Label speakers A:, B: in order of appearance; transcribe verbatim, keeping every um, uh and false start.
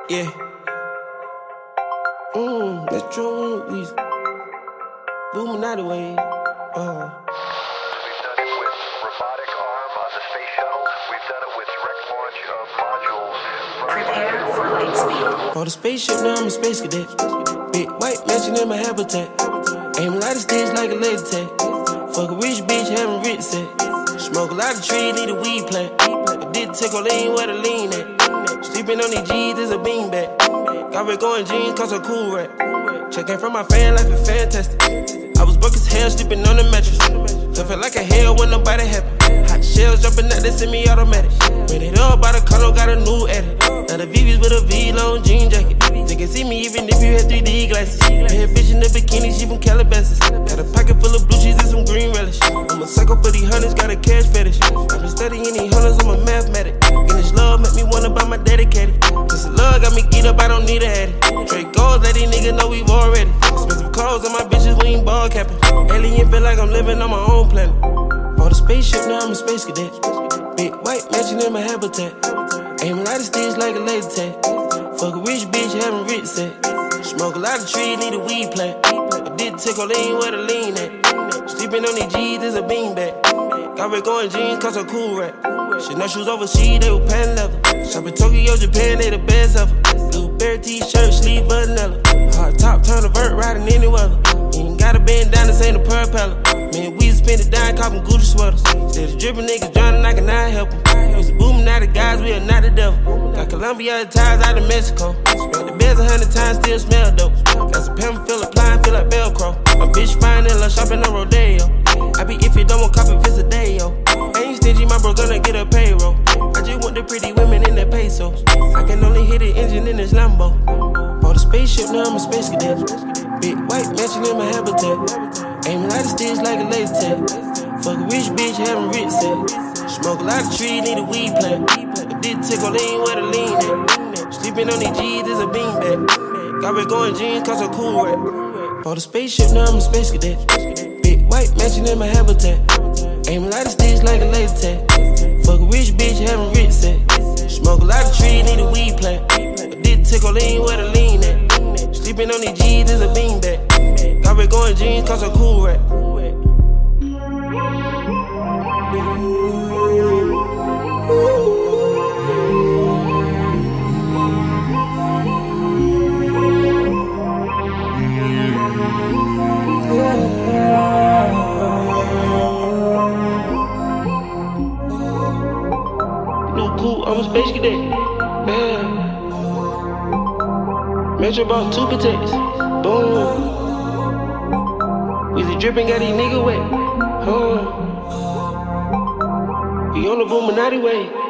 A: Yeah. Mmm, Metro Weezy. Illuminati way. Uh.
B: We've done it with robotic arm on the space shuttle. We've done it with direct launch of modules.
C: Prepare for light speed.
A: On the spaceship, now I'm a space cadet. Big white mansion in my habitat. Aim a lot of sticks like a laser tag. Fuck a rich bitch, having rich set. Smoke a lot of trees, need a weed plant. I did take a lean where the lean at. Sleeping on these G's is a beanbag. Got red going jeans, cause a cool rat. Checking from my fan life is fantastic. I was broke as hell, sleeping on the mattress. I felt like a hell when nobody happy. Hot shells jumping out, they send me automatic. Ran it up by the condo, got a new edit. Now the V V's with a V-long jean jacket. They can see me even if you had three D glasses. Bad bitch in the bikini, she from Calabasas. Got a pocket full of blue cheese and some green relish. I'm a psycho for these hundreds, got a cash fetish. I've been studying these hundreds, I'm a mathematic. And this love make me wanna buy my dedicated. This love got me geeked up, I don't need a addy. Trade goals, let these niggas know we've already. Expensive clothes on my bitches, we ain't ball capping. Alien feel like I'm living on my own planet. On the spaceship, now I'm a space cadet. Big white mansion in my habitat. Aim a lot of sticks like a laser tag. Fuck a rich bitch, having rich set. Smoke a lot of trees, need a weed plant. I did take a lean where the lean at. Sleeping on these G's is a beanbag. Got red going jeans, cause a cool rat. Shit, no shoes overseas, they were pan leather. Shop in Tokyo, Japan, they the best ever. Blueberry t-shirt, sleeve vanilla. Hard top, turn a vert, riding any weather. You ain't gotta bend down, this ain't a propeller. Man, we spend it down, copping Gucci sweaters. Instead of dripping niggas drowning, I cannot help them. Used to booming out the guys, we are not the devil. Got Colombia ties out of Mexico. Got the beds a hundred times, still smell dope. Got some pimp, feel applying, feel like Velcro. My bitch fine in love, shopping on Rodeo. I be if you don't want copy, it's a day, yo. Ain't stingy, my bro gonna get a payroll. I just want the pretty women in the pesos. I can only hit the engine in this Lambo. On the spaceship, now I'm a space cadet. Big white mansion in my habitat. Aim a lot of sticks like a laser tag. Fuck a rich bitch, having rich set. Smoke a lot of trees, need a weed plant. I did take a lean where the lean at. Sleeping on these G's is a beanbag. Got red going jeans, cause a cool rat. On the spaceship, now I'm a space cadet. Big white mansion in my habitat. Aim a lot of sticks like a laser tag. Fuck a rich bitch, having rich set. Smoke a lot of trees, need a weed plant. I did take a lean where the lean at. Sleeping on these G's is a beanbag. Got red going jeans, cause a cool rat. Cool, I'm a space cadet. Yeah. Metro bought two protects. Boom. Weezy dripping, got these niggas wet. Huh. We on the Illuminati way.